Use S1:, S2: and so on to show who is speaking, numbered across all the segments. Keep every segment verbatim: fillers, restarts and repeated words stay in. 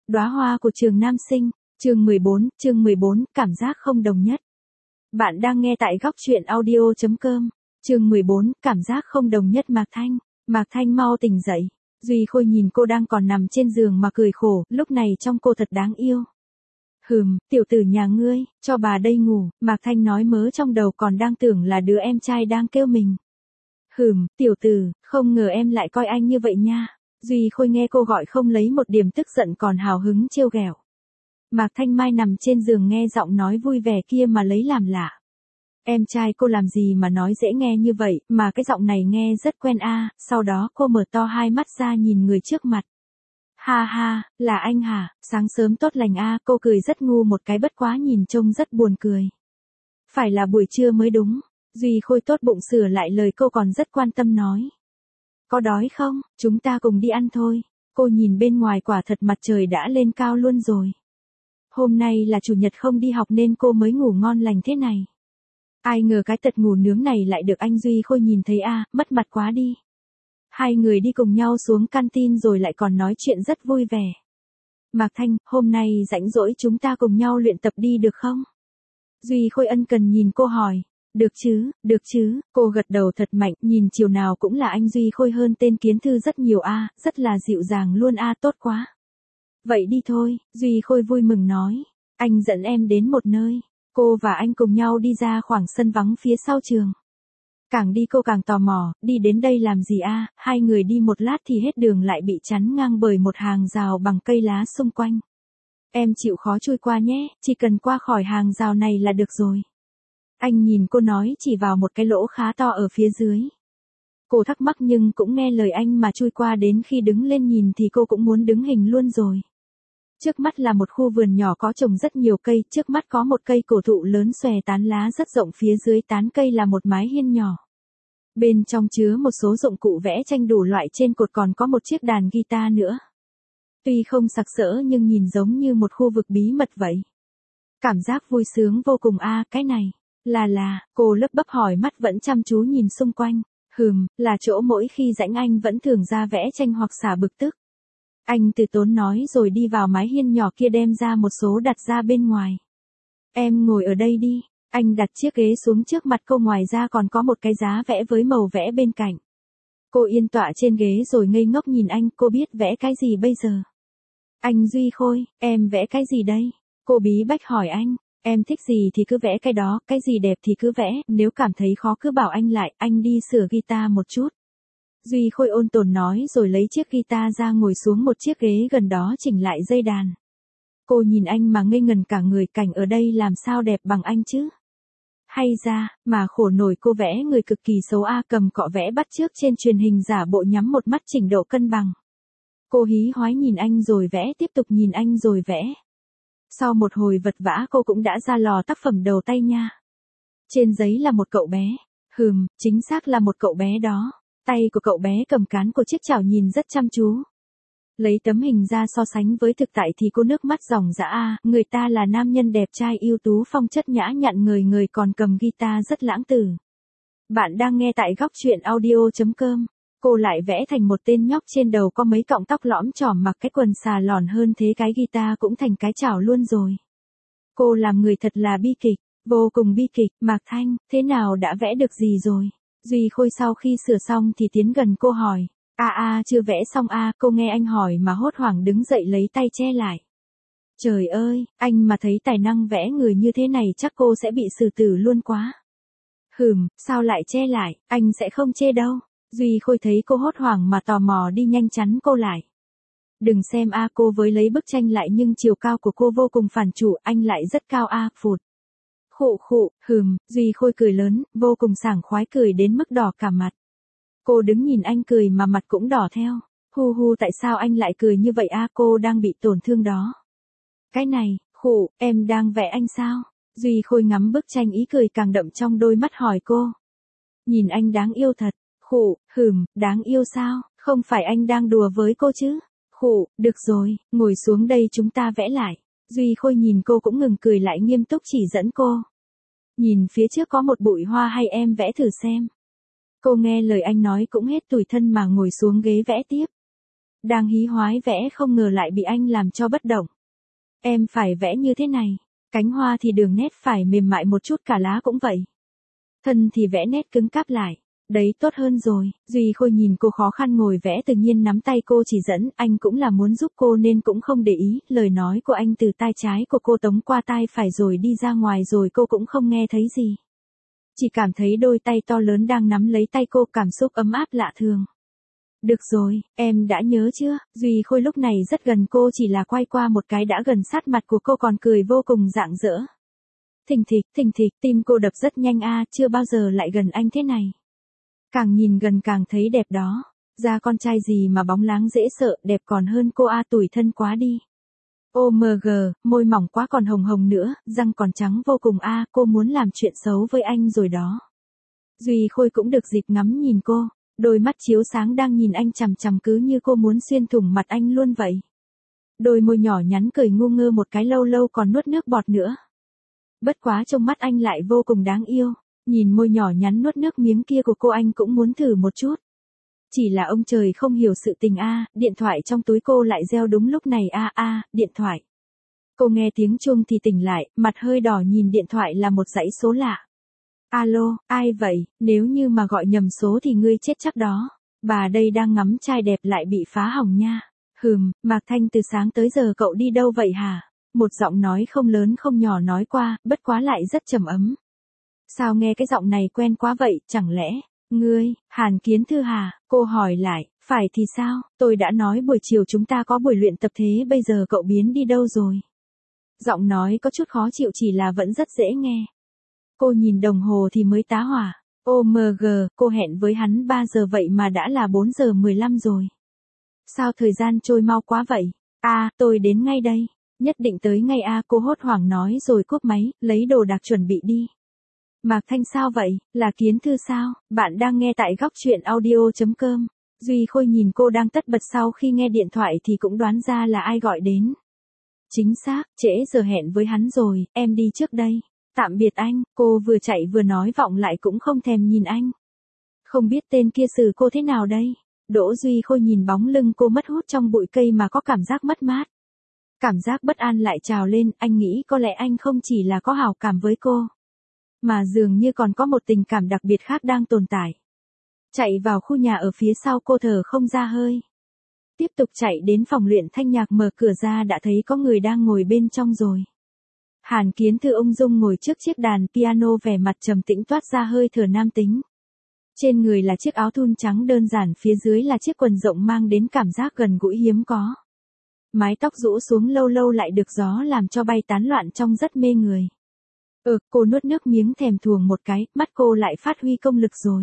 S1: Đóa hoa của trường nam sinh, chương mười bốn, chương mười bốn, cảm giác không đồng nhất. Bạn đang nghe tại góc truyện audio chấm com. Chương mười bốn, cảm giác không đồng nhất. Mạc Thanh, Mạc Thanh mau tỉnh dậy. Duy Khôi nhìn cô đang còn nằm trên giường mà cười khổ, lúc này trông cô thật đáng yêu. Hừm, tiểu tử nhà ngươi, cho bà đây ngủ. Mạc Thanh nói mớ trong đầu còn đang tưởng là đứa em trai đang kêu mình. Hừm, tiểu tử, không ngờ em lại coi anh như vậy nha. Duy Khôi nghe cô gọi không lấy một điểm tức giận còn hào hứng trêu ghẹo. Mạc Thanh Mai nằm trên giường nghe giọng nói vui vẻ kia mà lấy làm lạ. Em trai cô làm gì mà nói dễ nghe như vậy, mà cái giọng này nghe rất quen a. Sau đó cô mở to hai mắt ra nhìn người trước mặt. Ha ha, là anh hả, sáng sớm tốt lành a. Cô cười rất ngu một cái, bất quá nhìn trông rất buồn cười. Phải là buổi trưa mới đúng. Duy Khôi tốt bụng sửa lại lời cô, còn rất quan tâm nói. Có đói không, chúng ta cùng đi ăn thôi. Cô nhìn bên ngoài, quả thật mặt trời đã lên cao luôn rồi. Hôm nay là chủ nhật không đi học nên cô mới ngủ ngon lành thế này. Ai ngờ cái tật ngủ nướng này lại được anh Duy Khôi nhìn thấy a, mất mặt quá đi. Hai người đi cùng nhau xuống canteen rồi lại còn nói chuyện rất vui vẻ. Mạc Thanh, hôm nay rảnh rỗi chúng ta cùng nhau luyện tập đi được không? Duy Khôi ân cần nhìn cô hỏi. Được chứ, được chứ, cô gật đầu thật mạnh, nhìn chiều nào cũng là anh Duy Khôi hơn tên Kiến Thư rất nhiều a, rất là dịu dàng luôn a, tốt quá. Vậy đi thôi, Duy Khôi vui mừng nói, anh dẫn em đến một nơi. Cô và anh cùng nhau đi ra khoảng sân vắng phía sau trường. Càng đi cô càng tò mò, đi đến đây làm gì a? Hai người đi một lát thì hết đường lại bị chắn ngang bởi một hàng rào bằng cây lá xung quanh. Em chịu khó chui qua nhé, chỉ cần qua khỏi hàng rào này là được rồi. Anh nhìn cô nói chỉ vào một cái lỗ khá to ở phía dưới. Cô thắc mắc nhưng cũng nghe lời anh mà chui qua, đến khi đứng lên nhìn thì cô cũng muốn đứng hình luôn rồi. Trước mắt là một khu vườn nhỏ có trồng rất nhiều cây, trước mắt có một cây cổ thụ lớn xòe tán lá rất rộng, phía dưới tán cây là một mái hiên nhỏ. Bên trong chứa một số dụng cụ vẽ tranh đủ loại, trên cột còn có một chiếc đàn guitar nữa. Tuy không sặc sỡ nhưng nhìn giống như một khu vực bí mật vậy. Cảm giác vui sướng vô cùng a, cái này. Là là, cô lấp bấp hỏi, mắt vẫn chăm chú nhìn xung quanh. Hừm, là chỗ mỗi khi rảnh anh vẫn thường ra vẽ tranh hoặc xả bực tức. Anh từ tốn nói rồi đi vào mái hiên nhỏ kia đem ra một số đặt ra bên ngoài. Em ngồi ở đây đi. Anh đặt chiếc ghế xuống trước mặt cô, ngoài ra còn có một cái giá vẽ với màu vẽ bên cạnh. Cô yên tọa trên ghế rồi ngây ngốc nhìn anh, cô biết vẽ cái gì bây giờ? Anh Duy Khôi, em vẽ cái gì đây? Cô bí bách hỏi anh. Em thích gì thì cứ vẽ cái đó, cái gì đẹp thì cứ vẽ, nếu cảm thấy khó cứ bảo anh lại, anh đi sửa guitar một chút. Duy Khôi ôn tồn nói rồi lấy chiếc guitar ra ngồi xuống một chiếc ghế gần đó chỉnh lại dây đàn. Cô nhìn anh mà ngây ngần cả người, cảnh ở đây làm sao đẹp bằng anh chứ? Hay ra, mà khổ nổi, cô vẽ người cực kỳ xấu a, cầm cọ vẽ bắt chước trên truyền hình giả bộ, nhắm một mắt chỉnh độ cân bằng. Cô hí hoái nhìn anh rồi vẽ, tiếp tục nhìn anh rồi vẽ. Sau một hồi vật vã cô cũng đã ra lò tác phẩm đầu tay nha. Trên giấy là một cậu bé. Hừm, chính xác là một cậu bé đó. Tay của cậu bé cầm cán của chiếc chảo nhìn rất chăm chú. Lấy tấm hình ra so sánh với thực tại thì cô nước mắt ròng rã a, người ta là nam nhân đẹp trai ưu tú, phong chất nhã nhặn, người người còn cầm guitar rất lãng tử. Bạn đang nghe tại góc truyện audio chấm com. Cô lại vẽ thành một tên nhóc trên đầu có mấy cọng tóc lõm chỏm, mặc cái quần xà lòn, hơn thế cái guitar cũng thành cái chảo luôn rồi. Cô làm người thật là bi kịch, vô cùng bi kịch. Mạc Thanh, thế nào, đã vẽ được gì rồi? Duy Khôi sau khi sửa xong thì tiến gần cô hỏi. A a, chưa vẽ xong a. Cô nghe anh hỏi mà hốt hoảng đứng dậy lấy tay che lại. Trời ơi, anh mà thấy tài năng vẽ người như thế này chắc cô sẽ bị xử tử luôn quá. Hừm, sao lại che lại, anh sẽ không chê đâu. Duy Khôi thấy cô hốt hoảng mà tò mò đi nhanh chắn cô lại. Đừng xem a, cô với lấy bức tranh lại nhưng chiều cao của cô vô cùng phản chủ, anh lại rất cao a, phụt. Khụ khụ, hừm, Duy Khôi cười lớn, vô cùng sảng khoái, cười đến mức đỏ cả mặt. Cô đứng nhìn anh cười mà mặt cũng đỏ theo. Hu hu, tại sao anh lại cười như vậy a, cô đang bị tổn thương đó. Cái này, khụ, em đang vẽ anh sao? Duy Khôi ngắm bức tranh, ý cười càng đậm trong đôi mắt hỏi cô. Nhìn anh đáng yêu thật. Khụ, hừm, đáng yêu sao, không phải anh đang đùa với cô chứ? Khụ, được rồi, ngồi xuống đây chúng ta vẽ lại. Duy Khôi nhìn cô cũng ngừng cười lại nghiêm túc chỉ dẫn cô. Nhìn phía trước có một bụi hoa, hay em vẽ thử xem. Cô nghe lời anh nói cũng hết tủi thân mà ngồi xuống ghế vẽ tiếp. Đang hí hoái vẽ không ngờ lại bị anh làm cho bất động. Em phải vẽ như thế này. Cánh hoa thì đường nét phải mềm mại một chút, cả lá cũng vậy. Thân thì vẽ nét cứng cáp lại. Đấy tốt hơn rồi. Duy Khôi nhìn cô khó khăn ngồi vẽ tự nhiên nắm tay cô chỉ dẫn, anh cũng là muốn giúp cô nên cũng không để ý, lời nói của anh từ tai trái của cô tống qua tai phải rồi đi ra ngoài rồi cô cũng không nghe thấy gì. Chỉ cảm thấy đôi tay to lớn đang nắm lấy tay cô, cảm xúc ấm áp lạ thường. Được rồi, em đã nhớ chưa? Duy Khôi lúc này rất gần cô, chỉ là quay qua một cái đã gần sát mặt của cô còn cười vô cùng rạng rỡ. Thình thịch, thình thịch, tim cô đập rất nhanh a, chưa bao giờ lại gần anh thế này. Càng nhìn gần càng thấy đẹp đó. Da con trai gì mà bóng láng dễ sợ, đẹp còn hơn cô a, tủi thân quá đi. ô em giê, môi mỏng quá còn hồng hồng nữa, răng còn trắng vô cùng a, cô muốn làm chuyện xấu với anh rồi đó. Duy Khôi cũng được dịp ngắm nhìn cô, đôi mắt chiếu sáng đang nhìn anh chằm chằm cứ như cô muốn xuyên thủng mặt anh luôn vậy. Đôi môi nhỏ nhắn cười ngu ngơ một cái lâu lâu còn nuốt nước bọt nữa. Bất quá trong mắt anh lại vô cùng đáng yêu, nhìn môi nhỏ nhắn nuốt nước miếng kia của cô anh cũng muốn thử một chút. Chỉ là ông trời không hiểu sự tình a, điện thoại trong túi cô lại reo đúng lúc này a a, điện thoại. Cô nghe tiếng chuông thì tỉnh lại, mặt hơi đỏ nhìn điện thoại là một dãy số lạ. Alo, ai vậy, nếu như mà gọi nhầm số thì ngươi chết chắc đó. Bà đây đang ngắm trai đẹp lại bị phá hỏng nha. Hừm, Mạc Thanh từ sáng tới giờ cậu đi đâu vậy hả? Một giọng nói không lớn không nhỏ nói qua, bất quá lại rất trầm ấm. Sao nghe cái giọng này quen quá vậy, chẳng lẽ, ngươi, Hàn Kiến Thư hả? Cô hỏi lại, phải thì sao, tôi đã nói buổi chiều chúng ta có buổi luyện tập thế bây giờ cậu biến đi đâu rồi? Giọng nói có chút khó chịu chỉ là vẫn rất dễ nghe. Cô nhìn đồng hồ thì mới tá hỏa. ô em giê, cô hẹn với hắn ba giờ vậy mà đã là bốn giờ mười lăm rồi. Sao thời gian trôi mau quá vậy? À, tôi đến ngay đây. Nhất định tới ngay a, cô hốt hoảng nói rồi cúp máy, lấy đồ đạc chuẩn bị đi. Mạc Thanh sao vậy, là Kiến Thư sao? Bạn đang nghe tại góc truyện audio chấm com. Duy Khôi nhìn cô đang tất bật sau khi nghe điện thoại thì cũng đoán ra là ai gọi đến. Chính xác, trễ giờ hẹn với hắn rồi, em đi trước đây. Tạm biệt anh, cô vừa chạy vừa nói vọng lại cũng không thèm nhìn anh. Không biết tên kia xử cô thế nào đây? Đỗ Duy Khôi nhìn bóng lưng cô mất hút trong bụi cây mà có cảm giác mất mát. Cảm giác bất an lại trào lên, anh nghĩ có lẽ anh không chỉ là có hảo cảm với cô, mà dường như còn có một tình cảm đặc biệt khác đang tồn tại. Chạy vào khu nhà ở phía sau cô thở không ra hơi. Tiếp tục chạy đến phòng luyện thanh nhạc, mở cửa ra đã thấy có người đang ngồi bên trong rồi. Hàn Kiến Thư ung dung ngồi trước chiếc đàn piano vẻ mặt trầm tĩnh toát ra hơi thở nam tính. Trên người là chiếc áo thun trắng đơn giản, phía dưới là chiếc quần rộng mang đến cảm giác gần gũi hiếm có. Mái tóc rũ xuống lâu lâu lại được gió làm cho bay tán loạn trông rất mê người. Ừ, cô nuốt nước miếng thèm thuồng một cái, mắt cô lại phát huy công lực rồi.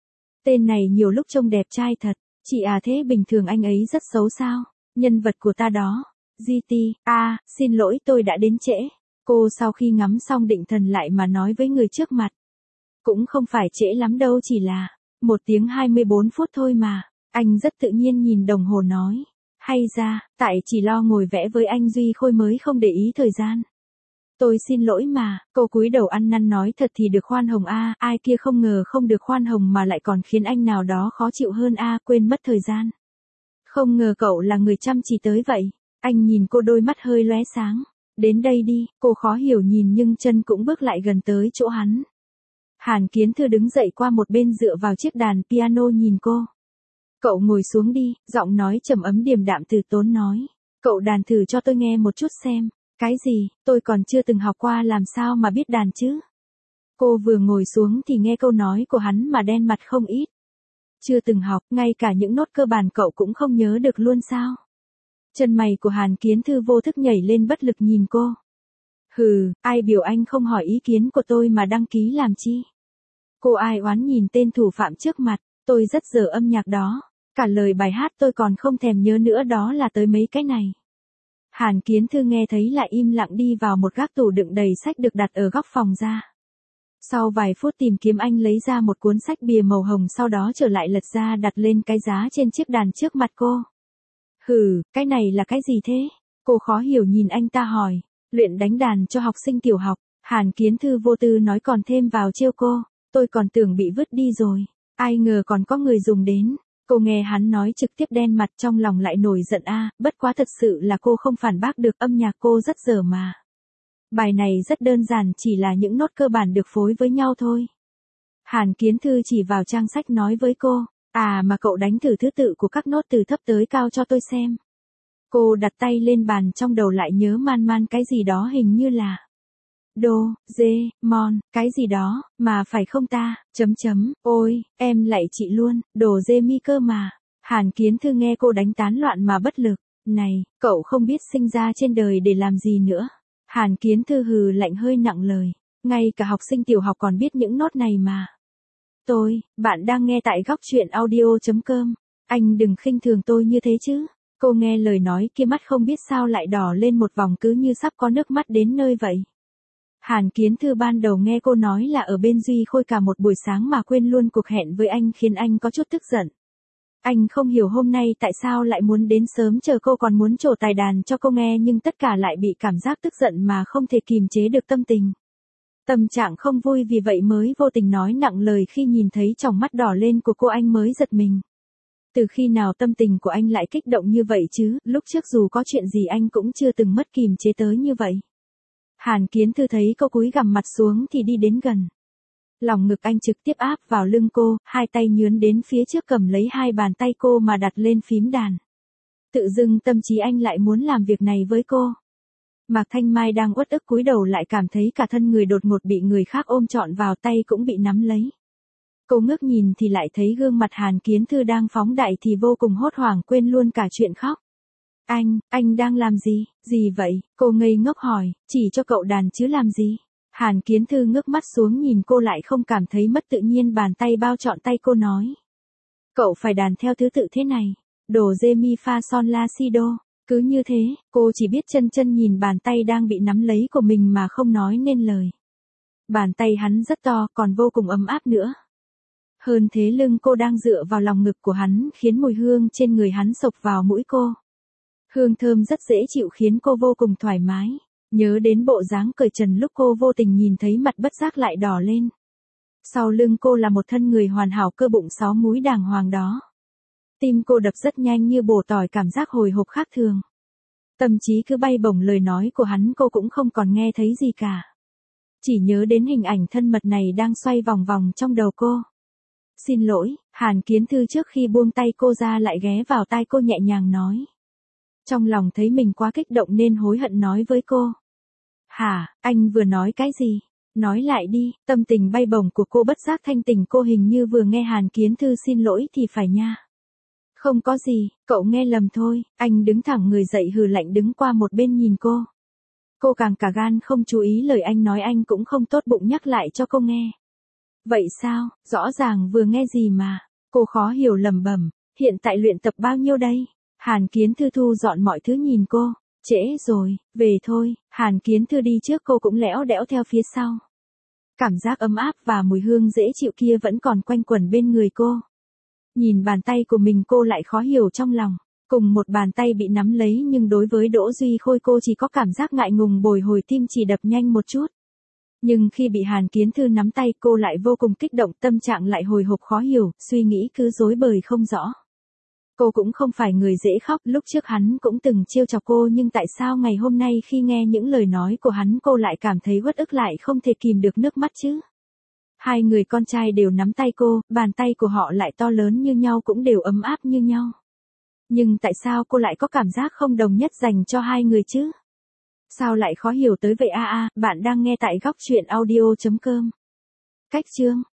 S1: Tên này nhiều lúc trông đẹp trai thật, chị à thế bình thường anh ấy rất xấu sao? Nhân vật của ta đó. giê tê, à, xin lỗi tôi đã đến trễ. Cô sau khi ngắm xong định thần lại mà nói với người trước mặt. Cũng không phải trễ lắm đâu, chỉ là một tiếng hai mươi bốn phút thôi mà. Anh rất tự nhiên nhìn đồng hồ nói. Hay ra, tại chỉ lo ngồi vẽ với anh Duy Khôi mới không để ý thời gian. Tôi xin lỗi mà, cô cúi đầu ăn năn nói thật thì được khoan hồng a, ai kia không ngờ không được khoan hồng mà lại còn khiến anh nào đó khó chịu hơn a, quên mất thời gian. Không ngờ cậu là người chăm chỉ tới vậy. Anh nhìn cô đôi mắt hơi lóe sáng. Đến đây đi, cô khó hiểu nhìn nhưng chân cũng bước lại gần tới chỗ hắn. Hàn Kiến Thư đứng dậy qua một bên dựa vào chiếc đàn piano nhìn cô. Cậu ngồi xuống đi, giọng nói trầm ấm điềm đạm từ tốn nói. Cậu đàn thử cho tôi nghe một chút xem. Cái gì, tôi còn chưa từng học qua làm sao mà biết đàn chứ? Cô vừa ngồi xuống thì nghe câu nói của hắn mà đen mặt không ít. Chưa từng học, ngay cả những nốt cơ bản cậu cũng không nhớ được luôn sao? Chân mày của Hàn Kiến Thư vô thức nhảy lên bất lực nhìn cô. Hừ, ai biểu anh không hỏi ý kiến của tôi mà đăng ký làm chi? Cô ai oán nhìn tên thủ phạm trước mặt, tôi rất dở âm nhạc đó. Cả lời bài hát tôi còn không thèm nhớ nữa, đó là tới mấy cái này. Hàn Kiến Thư nghe thấy lại im lặng đi vào một gác tủ đựng đầy sách được đặt ở góc phòng ra. Sau vài phút tìm kiếm anh lấy ra một cuốn sách bìa màu hồng, sau đó trở lại lật ra đặt lên cái giá trên chiếc đàn trước mặt cô. Hừ, cái này là cái gì thế? Cô khó hiểu nhìn anh ta hỏi. Luyện đánh đàn cho học sinh tiểu học. Hàn Kiến Thư vô tư nói còn thêm vào trêu cô. Tôi còn tưởng bị vứt đi rồi. Ai ngờ còn có người dùng đến. Cô nghe hắn nói trực tiếp đen mặt trong lòng lại nổi giận a, bất quá thật sự là cô không phản bác được, âm nhạc cô rất dở mà. Bài này rất đơn giản, chỉ là những nốt cơ bản được phối với nhau thôi. Hàn Kiến Thư chỉ vào trang sách nói với cô, à mà cậu đánh thử thứ tự của các nốt từ thấp tới cao cho tôi xem. Cô đặt tay lên bàn, trong đầu lại nhớ man man cái gì đó, hình như là đô, dê, mon, cái gì đó, mà phải không ta, chấm chấm, ôi, em lại chị luôn, đồ dê mi cơ mà. Hàn Kiến Thư nghe cô đánh tán loạn mà bất lực, này, cậu không biết sinh ra trên đời để làm gì nữa. Hàn Kiến Thư hừ lạnh hơi nặng lời, ngay cả học sinh tiểu học còn biết những nốt này mà. Tôi, bạn đang nghe tại góc truyện audio chấm com, anh đừng khinh thường tôi như thế chứ. Cô nghe lời nói kia mắt không biết sao lại đỏ lên một vòng, cứ như sắp có nước mắt đến nơi vậy. Hàn Kiến Thư ban đầu nghe cô nói là ở bên Duy Khôi cả một buổi sáng mà quên luôn cuộc hẹn với anh, khiến anh có chút tức giận. Anh không hiểu hôm nay tại sao lại muốn đến sớm chờ cô, còn muốn trổ tài đàn cho cô nghe, nhưng tất cả lại bị cảm giác tức giận mà không thể kìm chế được tâm tình. Tâm trạng không vui, vì vậy mới vô tình nói nặng lời. Khi nhìn thấy tròng mắt đỏ lên của cô, anh mới giật mình. Từ khi nào tâm tình của anh lại kích động như vậy chứ, lúc trước dù có chuyện gì anh cũng chưa từng mất kìm chế tới như vậy. Hàn Kiến Thư thấy cô cúi gằm mặt xuống thì đi đến gần. Lòng ngực anh trực tiếp áp vào lưng cô, hai tay nhướn đến phía trước cầm lấy hai bàn tay cô mà đặt lên phím đàn. Tự dưng tâm trí anh lại muốn làm việc này với cô. Mạc Thanh Mai đang uất ức cúi đầu lại cảm thấy cả thân người đột ngột bị người khác ôm trọn vào, tay cũng bị nắm lấy. Cô ngước nhìn thì lại thấy gương mặt Hàn Kiến Thư đang phóng đại thì vô cùng hốt hoảng, quên luôn cả chuyện khóc. Anh, anh đang làm gì, gì vậy? Cô ngây ngốc hỏi, chỉ cho cậu đàn chứ làm gì? Hàn Kiến Thư ngước mắt xuống nhìn cô lại không cảm thấy mất tự nhiên, bàn tay bao trọn tay cô nói. Cậu phải đàn theo thứ tự thế này, đồ dê mi fa son la si đô. Cứ như thế, cô chỉ biết chân chân nhìn bàn tay đang bị nắm lấy của mình mà không nói nên lời. Bàn tay hắn rất to, còn vô cùng ấm áp nữa. Hơn thế lưng cô đang dựa vào lòng ngực của hắn, khiến mùi hương trên người hắn xộc vào mũi cô. Hương thơm rất dễ chịu khiến cô vô cùng thoải mái. Nhớ đến bộ dáng cởi trần lúc cô vô tình nhìn thấy, mặt bất giác lại đỏ lên. Sau lưng cô là một thân người hoàn hảo, cơ bụng sáu múi đàng hoàng đó. Tim cô đập rất nhanh như bổ tỏi, cảm giác hồi hộp khác thường. Tâm trí cứ bay bổng, lời nói của hắn cô cũng không còn nghe thấy gì cả. Chỉ nhớ đến hình ảnh thân mật này đang xoay vòng vòng trong đầu cô. Xin lỗi, Hàn Kiến Thư trước khi buông tay cô ra lại ghé vào tai cô nhẹ nhàng nói. Trong lòng thấy mình quá kích động nên hối hận nói với cô. Hả, anh vừa nói cái gì? Nói lại đi. Tâm tình bay bổng của cô bất giác thanh tỉnh, cô hình như vừa nghe Hàn Kiến Thư xin lỗi thì phải nha. Không có gì, cậu nghe lầm thôi. Anh đứng thẳng người dậy hừ lạnh đứng qua một bên nhìn cô. Cô càng cả gan không chú ý lời anh nói, anh cũng không tốt bụng nhắc lại cho cô nghe. Vậy sao, rõ ràng vừa nghe gì mà. Cô khó hiểu lẩm bẩm, hiện tại luyện tập bao nhiêu đây? Hàn Kiến Thư thu dọn mọi thứ nhìn cô. Trễ rồi, về thôi. Hàn Kiến Thư đi trước, cô cũng lẽo đẽo theo phía sau. Cảm giác ấm áp và mùi hương dễ chịu kia vẫn còn quanh quẩn bên người cô. Nhìn bàn tay của mình cô lại khó hiểu trong lòng. Cùng một bàn tay bị nắm lấy, nhưng đối với Đỗ Duy Khôi cô chỉ có cảm giác ngại ngùng, bồi hồi, tim chỉ đập nhanh một chút. Nhưng khi bị Hàn Kiến Thư nắm tay cô lại vô cùng kích động, tâm trạng lại hồi hộp khó hiểu, suy nghĩ cứ rối bời không rõ. Cô cũng không phải người dễ khóc, lúc trước hắn cũng từng trêu chọc cô, nhưng tại sao ngày hôm nay khi nghe những lời nói của hắn cô lại cảm thấy uất ức, lại không thể kìm được nước mắt chứ? Hai người con trai đều nắm tay cô, bàn tay của họ lại to lớn như nhau, cũng đều ấm áp như nhau. Nhưng tại sao cô lại có cảm giác không đồng nhất dành cho hai người chứ? Sao lại khó hiểu tới vậy a a, bạn đang nghe tại góc truyện audio chấm com. Cách chương